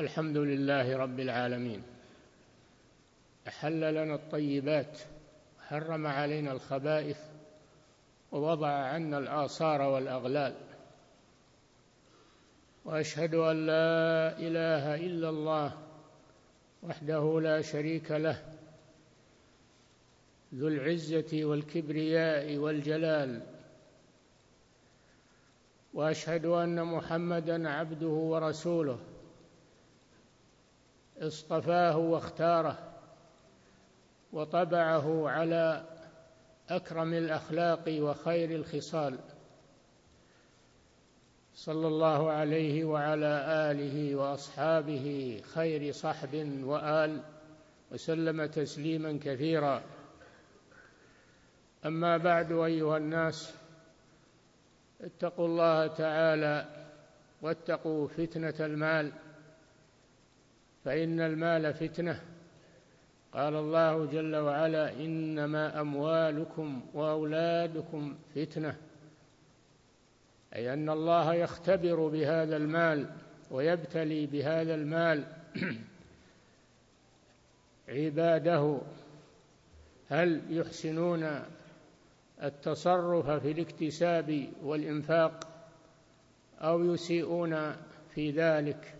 الحمد لله رب العالمين. أحل لنا الطيبات، حرم علينا الخبائث، ووضع عنا الآثار والأغلال. وأشهد أن لا إله إلا الله وحده لا شريك له، ذو العزة والكبرياء والجلال. وأشهد أن محمدًا عبده ورسوله، اصطفاه واختاره وطبعه على أكرم الأخلاق وخير الخصال، صلى الله عليه وعلى آله وأصحابه خير صحب وآل، وسلم تسليما كثيرا. أما بعد، أيها الناس، اتقوا الله تعالى واتقوا فتنة المال، فإن المال فتنة. قال الله جل وعلا: إنما أموالكم وأولادكم فتنة، أي أن الله يختبر بهذا المال ويبتلي بهذا المال عباده، هل يحسنون التصرف في الاكتساب والإنفاق أو يسيئون في ذلك.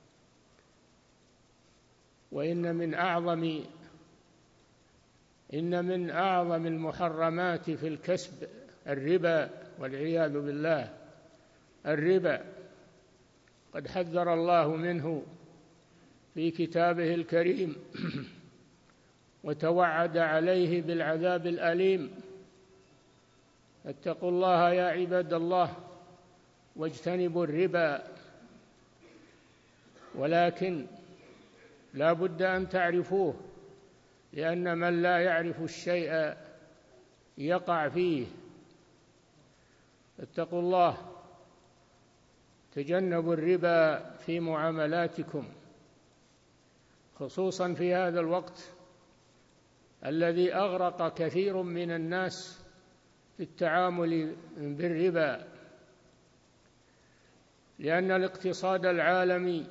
وإن من أعظم المحرمات في الكسب الربا، والعياذ بالله. الربا قد حذر الله منه في كتابه الكريم وتوعد عليه بالعذاب الأليم. اتقوا الله يا عباد الله واجتنبوا الربا. ولكن لا بد أن تعرفوه، لأن من لا يعرف الشيء يقع فيه. اتقوا الله، تجنبوا الربا في معاملاتكم، خصوصا في هذا الوقت الذي أغرق كثير من الناس في التعامل بالربا، لأن الاقتصاد العالمي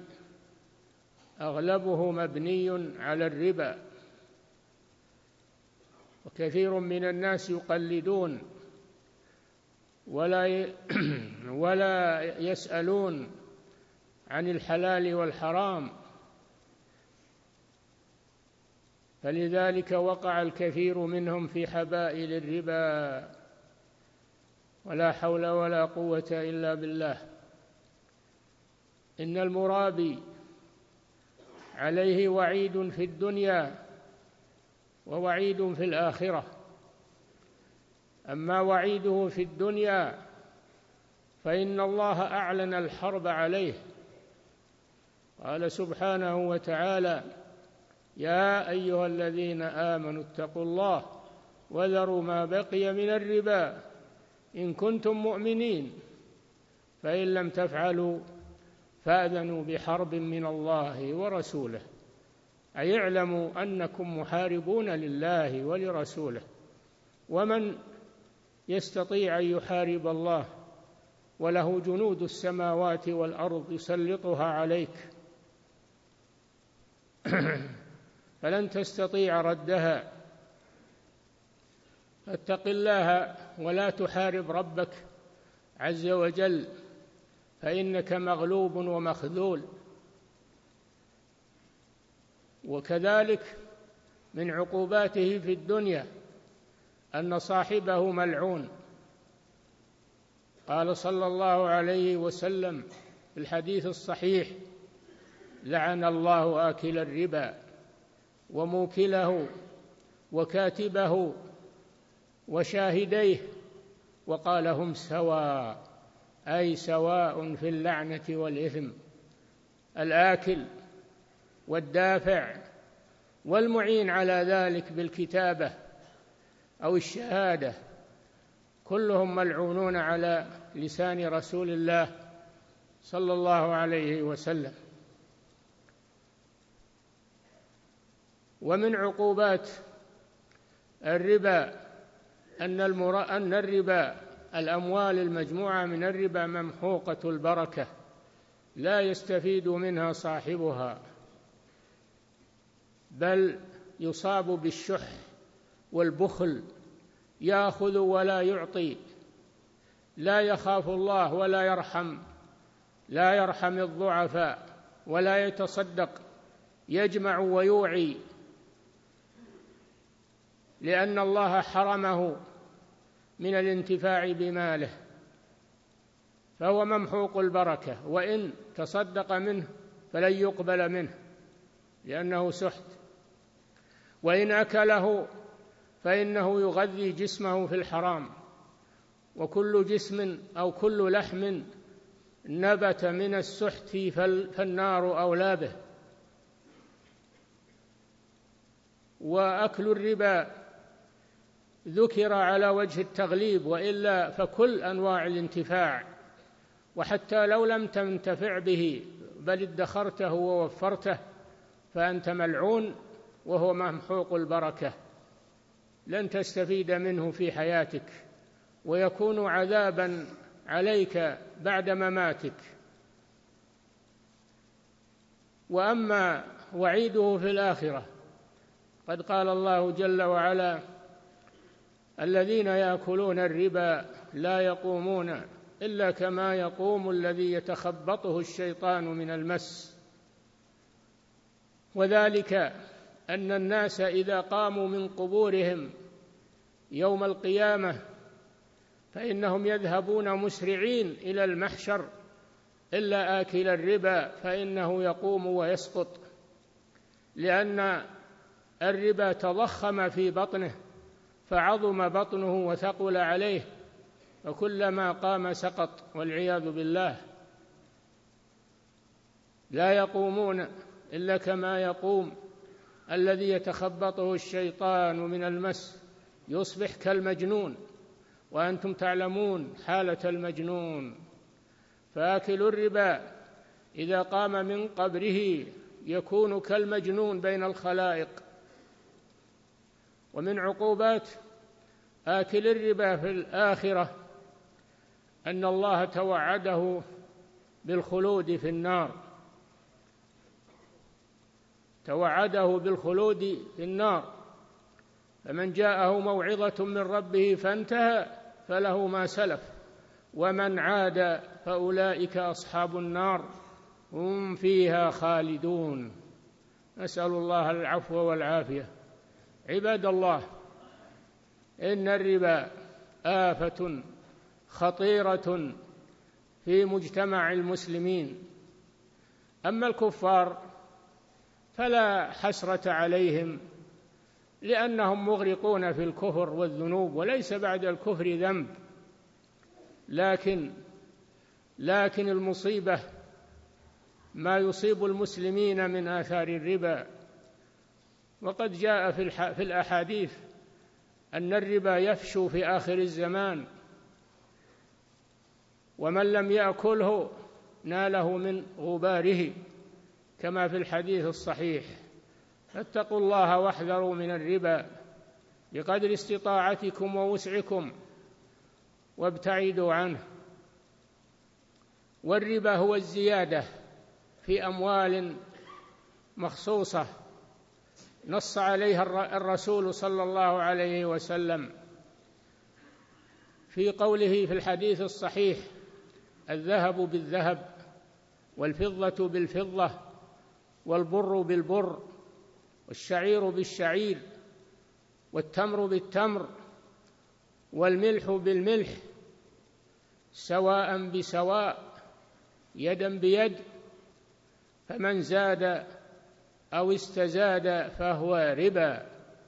أغلبه مبني على الربا، وكثير من الناس يقلدون ولا يسألون عن الحلال والحرام، فلذلك وقع الكثير منهم في حبائل الربا، ولا حول ولا قوة إلا بالله. إن المرابي عليه وعيد في الدنيا ووعيد في الآخرة. أما وعيده في الدنيا فإن الله أعلن الحرب عليه، قال سبحانه وتعالى: يا أيها الذين آمنوا اتقوا الله وذروا ما بقي من الربا إن كنتم مؤمنين، فإن لم تفعلوا فأذنوا بحرب من الله ورسوله. أي اعلموا أنكم محاربون لله ولرسوله، ومن يستطيع أن يحارب الله وله جنود السماوات والأرض يسلطها عليك فلن تستطيع ردها. اتق الله ولا تحارب ربك عز وجل، فإنك مغلوب ومخذول. وكذلك من عقوباته في الدنيا أن صاحبه ملعون. قال صلى الله عليه وسلم في الحديث الصحيح: لعن الله آكل الربا وموكله وكاتبه وشاهديه، وقال: هم سواء، أي سواء في اللعنة والإثم. الآكل والدافع والمعين على ذلك بالكتابة أو الشهادة كلهم ملعونون على لسان رسول الله صلى الله عليه وسلم. ومن عقوبات الربا أن الربا، الأموال المجموعة من الربا ممحوقة البركة، لا يستفيد منها صاحبها، بل يصاب بالشح والبخل، يأخذ ولا يعطي، لا يخاف الله لا يرحم الضعفاء، ولا يتصدق، يجمع ويوعي، لأن الله حرمه من الانتفاع بماله، فهو ممحوق البركة، وإن تصدق منه فلن يقبل منه لأنه سحت، وإن أكله فإنه يغذي جسمه في الحرام، وكل جسم أو كل لحم نبت من السحت فالنار أولى به. وأكل الربا ذكر على وجه التغليب، وإلا فكل أنواع الانتفاع، وحتى لو لم تنتفع به بل ادخرته ووفرته فأنت ملعون وهو ممحوق البركة، لن تستفيد منه في حياتك، ويكون عذابا عليك بعد مماتك. وأما وعيده في الآخرة، قد قال الله جل وعلا: الذين يأكلون الربا لا يقومون إلا كما يقوم الذي يتخبطه الشيطان من المس، وذلك أن الناس إذا قاموا من قبورهم يوم القيامة فإنهم يذهبون مسرعين إلى المحشر، إلا آكل الربا فإنه يقوم ويسقط، لأن الربا تضخم في بطنه فعظم بطنه وثقل عليه، وكلما قام سقط والعياذ بالله. لا يقومون إلا كما يقوم الذي يتخبطه الشيطان من المس، يصبح كالمجنون، وأنتم تعلمون حالة المجنون. فآكل الربا إذا قام من قبره يكون كالمجنون بين الخلائق. ومن عقوبات آكل الربا في الآخرة أن الله توعده بالخلود في النار، توعده بالخلود في النار، فمن جاءه موعظة من ربه فانتهى فله ما سلف، ومن عاد فأولئك أصحاب النار هم فيها خالدون. نسأل الله العفو والعافية. عباد الله، إن الربا آفة خطيرة في مجتمع المسلمين. أما الكفار فلا حسرة عليهم، لأنهم مغرقون في الكفر والذنوب، وليس بعد الكفر ذنب، لكن المصيبة ما يصيب المسلمين من آثار الربا. وقد جاء في الأحاديث أن الربا يفشو في آخر الزمان، ومن لم يأكله ناله من غباره، كما في الحديث الصحيح: فاتقوا الله واحذروا من الربا بقدر استطاعتكم ووسعكم وابتعدوا عنه. والربا هو الزيادة في أموال مخصوصة نص عليها الرسول صلى الله عليه وسلم في قوله في الحديث الصحيح: الذهب بالذهب، والفضة بالفضة، والبر بالبر، والشعير بالشعير، والتمر بالتمر، والملح بالملح، سواء بسواء، يدا بيد، فمن زاد أو استزاد فهو ربا.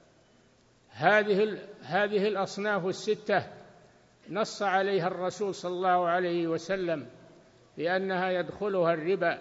هذه الأصناف الستة نص عليها الرسول صلى الله عليه وسلم بأنها يدخلها الربا،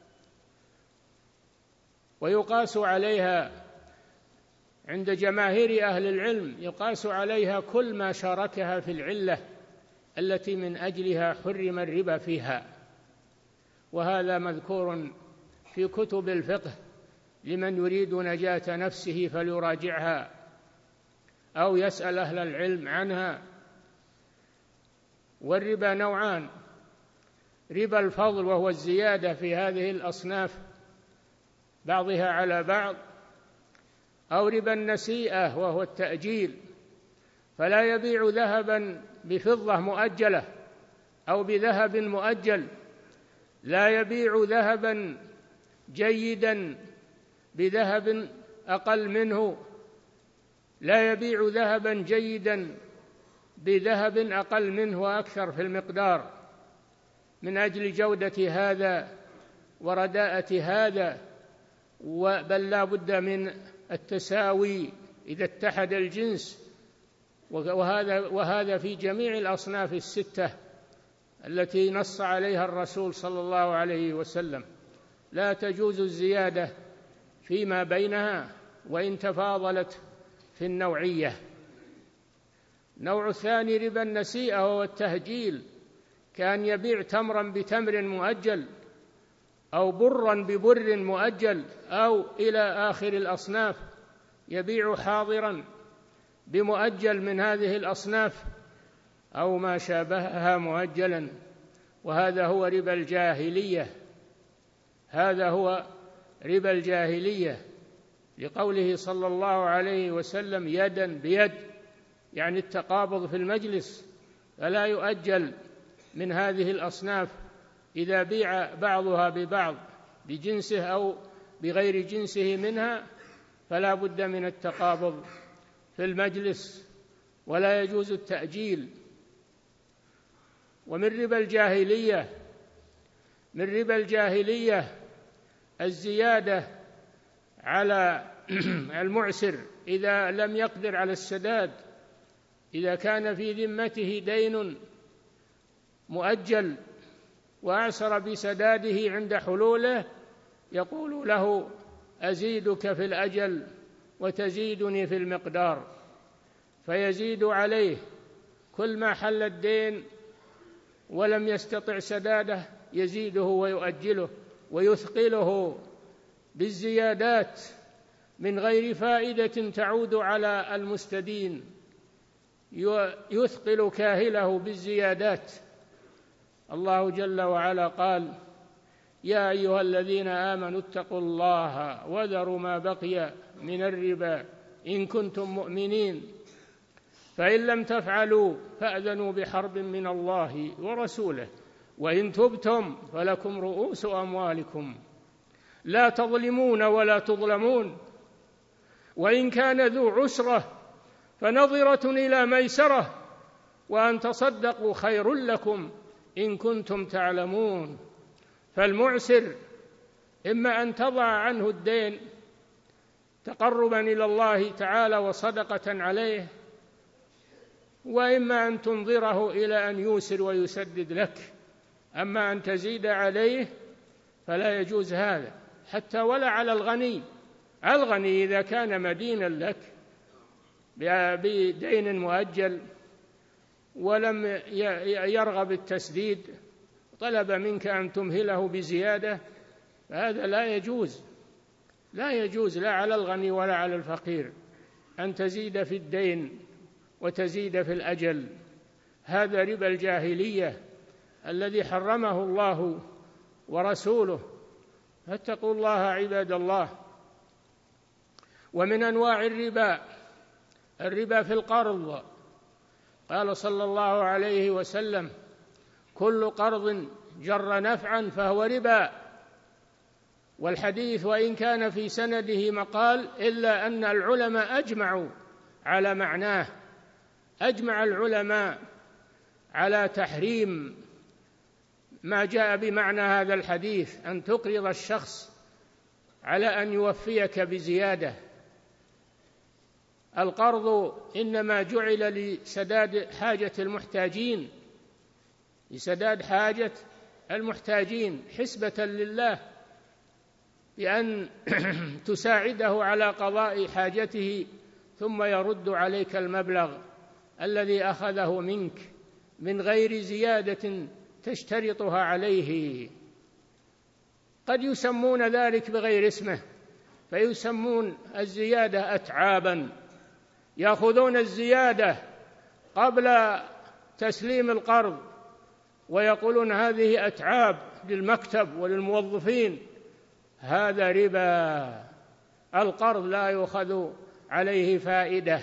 ويقاس عليها عند جماهير أهل العلم، يقاس عليها كل ما شاركها في العلة التي من أجلها حرم الربا فيها. وهذا مذكور في كتب الفقه، لمن يريد نجاة نفسه فليراجعها أو يسأل أهل العلم عنها. والربا نوعان: ربا الفضل وهو الزيادة في هذه الأصناف بعضها على بعض، أو ربا النسيئة وهو التأجيل، فلا يبيع ذهبا بفضة مؤجلة أو بذهب مؤجل، لا يبيع ذهبا جيدا بذهب أقل منه، لا يبيع ذهبا جيدا بذهب أقل منه وأكثر في المقدار من أجل جودة هذا ورداءة هذا، بل لا بد من التساوي إذا اتحد الجنس، وهذا في جميع الأصناف الستة التي نص عليها الرسول صلى الله عليه وسلم. لا تجوز الزيادة فيما بينها وإن تفاضلت في النوعية. النوع الثاني ربا النسيئة وهو التهجيل، كان يبيع تمرا بتمر مؤجل أو برا ببر مؤجل أو إلى آخر الأصناف، يبيع حاضرا بمؤجل من هذه الأصناف أو ما شابهها مؤجلا، وهذا هو ربا الجاهلية، هذا هو ربا الجاهلية، لقوله صلى الله عليه وسلم يدا بيد، يعني التقابض في المجلس، فلا يؤجل من هذه الأصناف إذا بيع بعضها ببعض بجنسه أو بغير جنسه منها، فلا بد من التقابض في المجلس، ولا يجوز التأجيل. ومن ربا الجاهلية، من ربا الجاهلية الزيادة على المعسر إذا لم يقدر على السداد، إذا كان في ذمته دين مؤجل وأعسر بسداده عند حلوله، يقول له أزيدك في الأجل وتزيدني في المقدار، فيزيد عليه كل ما حل الدين ولم يستطع سداده يزيده ويؤجله ويثقله بالزيادات من غير فائدة تعود على المستدين، يثقل كاهله بالزيادات. الله جل وعلا قال يا أيها الذين آمنوا اتقوا الله وذروا ما بقي من الربا إن كنتم مؤمنين، فإن لم تفعلوا فأذنوا بحرب من الله ورسوله، وإن تبتم فلكم رؤوس أموالكم لا تظلمون ولا تظلمون، وإن كان ذو عسرة فنظرة إلى ميسرة، وأن تصدقوا خير لكم إن كنتم تعلمون. فالمعسر إما أن تضع عنه الدين تقربا إلى الله تعالى وصدقة عليه، وإما أن تنظره إلى أن يوسر ويسدد لك. أما أن تزيد عليه فلا يجوز هذا، حتى ولا على الغني. الغني إذا كان مدينا لك بدين مؤجل ولم يرغب التسديد، طلب منك أن تمهله بزيادة، فهذا لا يجوز، لا يجوز لا على الغني ولا على الفقير أن تزيد في الدين وتزيد في الأجل. هذا ربا الجاهلية الذي حرمه الله ورسوله، فاتقوا الله عباد الله. ومن أنواع الربا في القرض، قال صلى الله عليه وسلم كل قرض جر نفعا فهو ربا. والحديث وإن كان في سنده مقال إلا أن العلماء أجمعوا على معناه، أجمع العلماء على تحريم ما جاء بمعنى هذا الحديث، أن تقرض الشخص على أن يوفيك بزيادة. القرض إنما جعل لسداد حاجة المحتاجين، لسداد حاجة المحتاجين حسبة لله، بأن تساعده على قضاء حاجته ثم يرد عليك المبلغ الذي أخذه منك من غير زيادة تشترطها عليه. قد يسمون ذلك بغير اسمه، فيسمون الزيادة أتعابا، يأخذون الزيادة قبل تسليم القرض ويقولون هذه أتعاب للمكتب وللموظفين، هذا ربا. القرض لا يؤخذ عليه فائدة،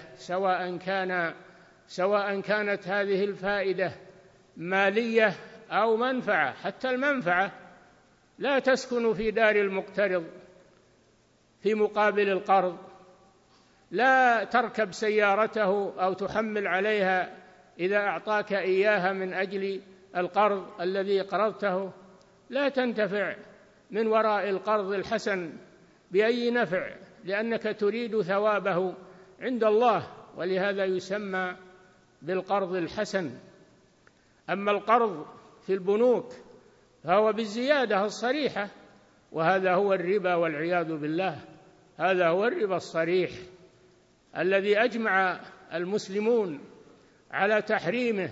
سواء كانت هذه الفائدة مالية أو منفعة. حتى المنفعة لا تسكن في دار المقترض في مقابل القرض، لا تركب سيارته أو تحمل عليها إذا أعطاك إياها من أجل القرض الذي قرضته، لا تنتفع من وراء القرض الحسن بأي نفع، لأنك تريد ثوابه عند الله، ولهذا يسمى بالقرض الحسن. أما القرض في البنوك فهو بالزيادة الصريحة، وهذا هو الربا والعياذ بالله. هذا هو الربا الصريح الذي أجمع المسلمون على تحريمه،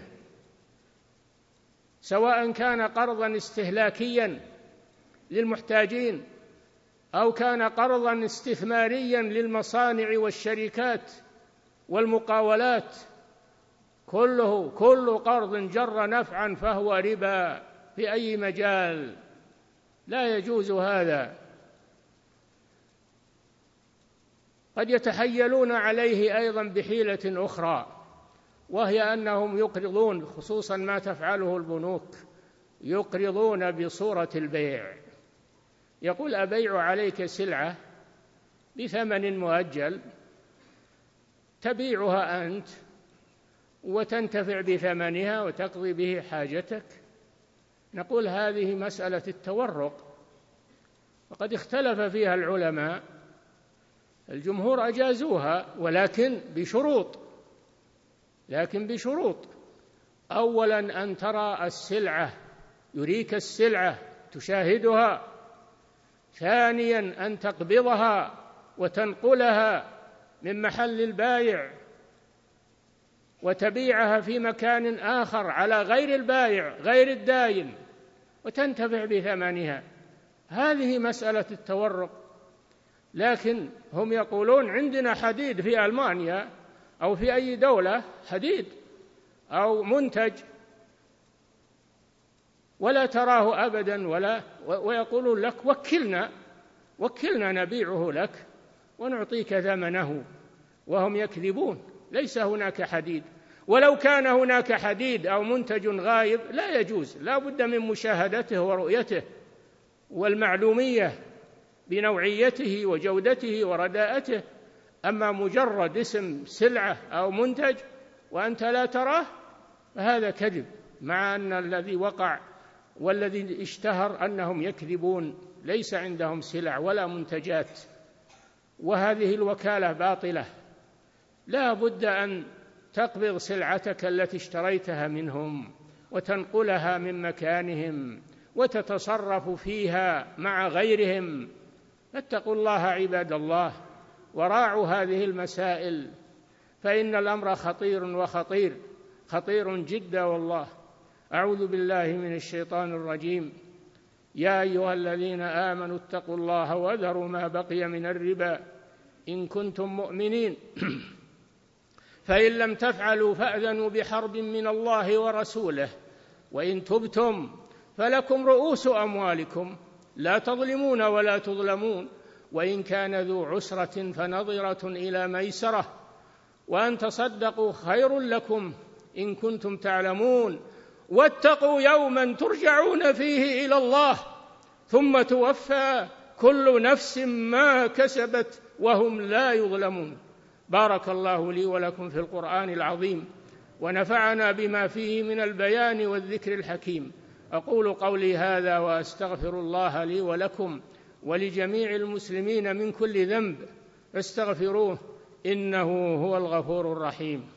سواء كان قرضا استهلاكيا للمحتاجين أو كان قرضا استثماريا للمصانع والشركات والمقاولات، كل قرض جر نفعا فهو ربا في أي مجال، لا يجوز هذا. قد يتحيلون عليه أيضا بحيلة أخرى، وهي أنهم يقرضون، خصوصا ما تفعله البنوك، يقرضون بصورة البيع. يقول أبيع عليك سلعة بثمن مؤجل تبيعها أنت وتنتفع بثمنها وتقضي به حاجتك. نقول هذه مسألة التورق، وقد اختلف فيها العلماء. الجمهور أجازوها، ولكن بشروط. أولا أن ترى السلعة، يريك السلعة تشاهدها. ثانيا أن تقبضها وتنقلها من محل البائع وتبيعها في مكان آخر على غير البائع غير الداين وتنتفع بثمنها. هذه مسألة التورق. لكن هم يقولون عندنا حديد في ألمانيا أو في أي دولة، حديد أو منتج ولا تراه أبدا، ويقولون لك وكلنا نبيعه لك ونعطيك ثمنه، وهم يكذبون. ليس هناك حديد، ولو كان هناك حديد أو منتج غايب لا يجوز، لا بد من مشاهدته ورؤيته والمعلومية بنوعيته وجودته ورداءته. أما مجرد اسم سلعة أو منتج وأنت لا تراه فهذا كذب، مع أن الذي وقع والذي اشتهر أنهم يكذبون، ليس عندهم سلع ولا منتجات، وهذه الوكالة باطلة. لا بد أن تقبض سلعتك التي اشتريتها منهم وتنقلها من مكانهم وتتصرف فيها مع غيرهم. فاتقوا الله عباد الله وراعوا هذه المسائل، فإن الأمر خطير جدا والله. أعوذ بالله من الشيطان الرجيم. يا أيها الذين آمنوا اتقوا الله وذروا ما بقي من الربا إن كنتم مؤمنين فإن لم تفعلوا فأذنوا بحرب من الله ورسوله وإن تبتم فلكم رؤوس أموالكم لا تظلمون ولا تظلمون وإن كان ذو عسرة فنظرة إلى ميسرة وأن تصدقوا خير لكم إن كنتم تعلمون واتقوا يوما ترجعون فيه إلى الله ثم توفى كل نفس ما كسبت وهم لا يظلمون. بارك الله لي ولكم في القرآن العظيم ونفعنا بما فيه من البيان والذكر الحكيم. أقول قولي هذا وأستغفر الله لي ولكم ولجميع المسلمين من كل ذنب فاستغفروه إنه هو الغفور الرحيم.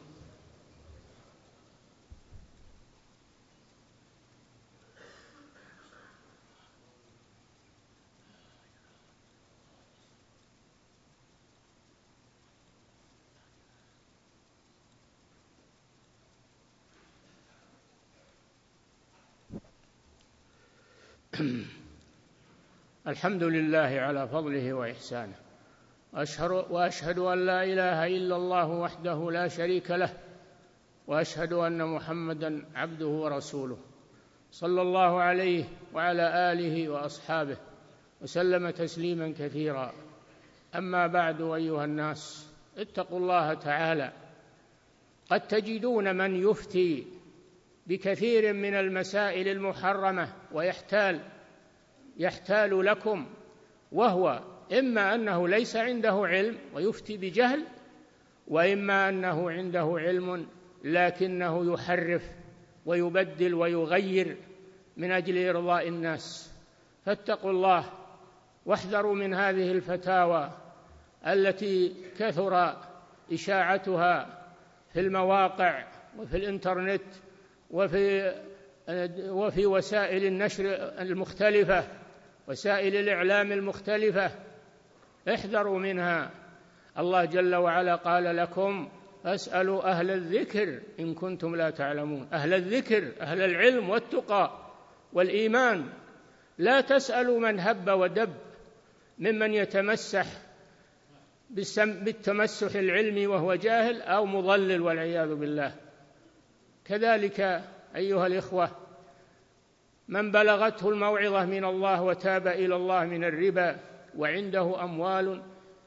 الحمد لله على فضله وإحسانه، وأشهد أن لا إله إلا الله وحده لا شريك له، وأشهد أن محمدًا عبده ورسوله. صلى الله عليه وعلى آله وأصحابه وسلم تسليما كثيرا. أما بعد، أيها الناس، اتقوا الله تعالى. قد تجدون من يفتي بكثير من المسائل المحرمة ويحتال لكم، وهو إما أنه ليس عنده علم ويفتي بجهل، وإما أنه عنده علم لكنه يحرف ويبدل ويغير من أجل إرضاء الناس. فاتقوا الله واحذروا من هذه الفتاوى التي كثر إشاعتها في المواقع وفي الإنترنت وفي وسائل النشر المختلفة، وسائل الإعلام المختلفة. احذروا منها. الله جل وعلا قال لكم: فاسألوا أهل الذكر إن كنتم لا تعلمون. أهل الذكر، أهل العلم والتقى والإيمان. لا تسألوا من هب ودب ممن يتمسح بالتمسح العلمي وهو جاهل أو مضلل والعياذ بالله. كذلك أيها الإخوة، من بلغته الموعظة من الله وتاب إلى الله من الربا وعنده أموال،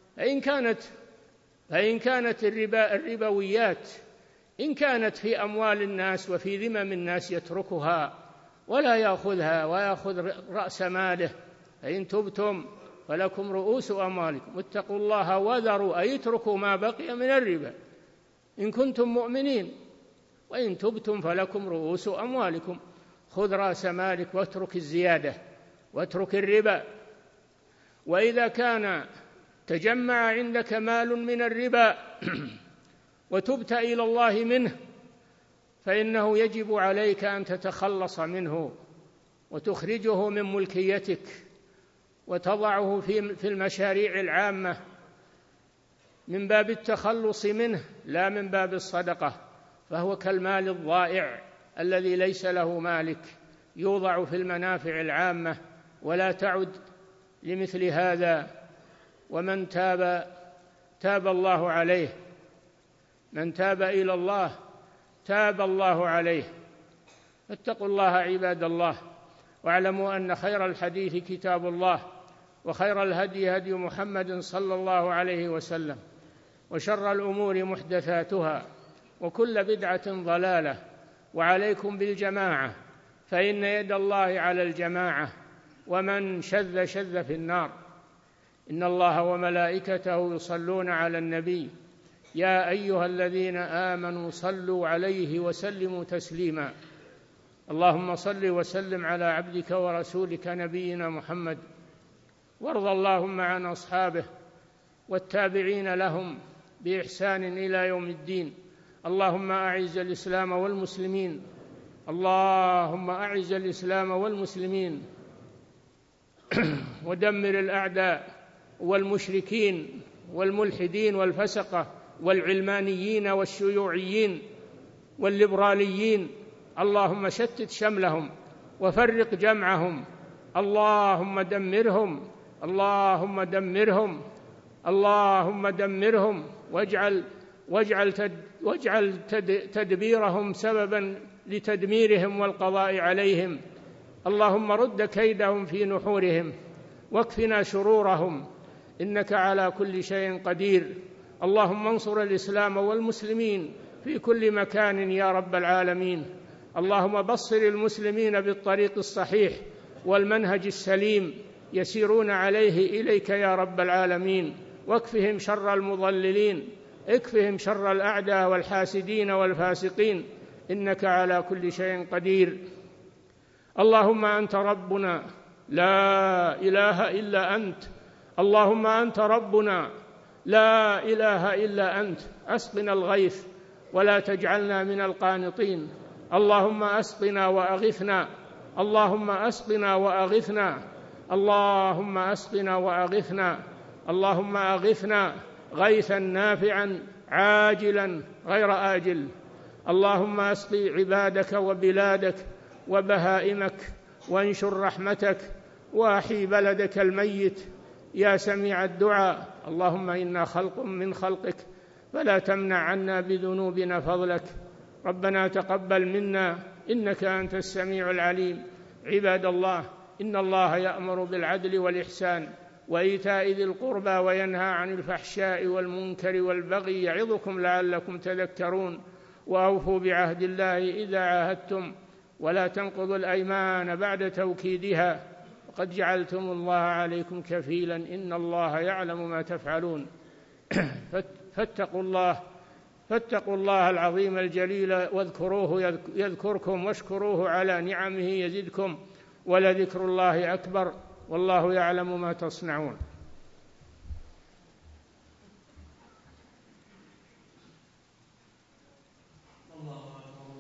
فإن كانت الربويات إن كانت في أموال الناس وفي ذمم الناس يتركها ولا يأخذها ويأخذ رأس ماله. فإن تبتم فلكم رؤوس أموالكم واتقوا الله وذروا، أي اتركوا ما بقي من الربا إن كنتم مؤمنين. وإن تبتم فلكم رؤوس أموالكم. خذ رأس مالك واترك الزيادة واترك الربا. وإذا كان تجمع عندك مال من الربا وتبت إلى الله منه، فإنه يجب عليك أن تتخلص منه وتخرجه من ملكيتك وتضعه في المشاريع العامة من باب التخلص منه لا من باب الصدقة، فهو كالمال الضائع الذي ليس له مالك، يوضع في المنافع العامة ولا تعد لمثل هذا. ومن تاب الله عليه، من تاب إلى الله تاب الله عليه. فاتقوا الله عباد الله، واعلموا أن خير الحديث كتاب الله، وخير الهدي هدي محمد صلى الله عليه وسلم، وشر الأمور محدثاتها، وكل بدعة ضلالة. وعليكم بالجماعة، فإن يد الله على الجماعة، ومن شذ شذ في النار. إن الله وملائكته يصلون على النبي، يا أيها الذين آمنوا صلوا عليه وسلموا تسليما. اللهم صل وسلم على عبدك ورسولك نبينا محمد، وارض اللهم عن أصحابه والتابعين لهم بإحسان إلى يوم الدين. اللهم أعز الإسلام والمسلمين، اللهم أعز الإسلام والمسلمين ودمر الأعداء والمشركين والملحدين والفسقة والعلمانيين والشيوعيين والليبراليين. اللهم شتت شملهم وفرق جمعهم. اللهم دمرهم، اللهم دمرهم، اللهم دمرهم، واجعل تدبيرهم سببا لتدميرهم والقضاء عليهم. اللهم رد كيدهم في نحورهم واكفنا شرورهم، إنك على كل شيء قدير. اللهم انصر الإسلام والمسلمين في كل مكان يا رب العالمين. اللهم بصر المسلمين بالطريق الصحيح والمنهج السليم يسيرون عليه إليك يا رب العالمين، واكفهم شر المضللين، اكفهم شر الأعداء والحاسدين والفاسقين، إنك على كل شيء قدير. اللهم أنت ربنا لا إله إلا أنت، اللهم أنت ربنا لا إله إلا أنت. أسقنا الغيث ولا تجعلنا من القانطين. اللهم أسقنا وأغثنا، اللهم أسقنا وأغثنا، اللهم أسقنا وأغثنا، اللهم أغثنا غيثا نافعا عاجلا غير آجل. اللهم أسقي عبادك وبلادك وبهائمك، وانشر رحمتك، وأحي بلدك الميت يا سميع الدعاء. اللهم إنا خلق من خلقك، فلا تمنع عنا بذنوبنا فضلك. ربنا تقبل منا إنك أنت السميع العليم. عباد الله، إن الله يأمر بالعدل والإحسان وإيتاء ذي القربى وينهى عن الفحشاء والمنكر والبغي يعظكم لعلكم تذكرون. وأوفوا بعهد الله إذا عاهدتم ولا تنقضوا الأيمان بعد توكيدها وقد جعلتم الله عليكم كفيلا إن الله يعلم ما تفعلون. فاتقوا الله العظيم الجليل واذكروه يذكركم واشكروه على نعمه يزدكم ولذكر الله أكبر والله يعلم ما تصنعون.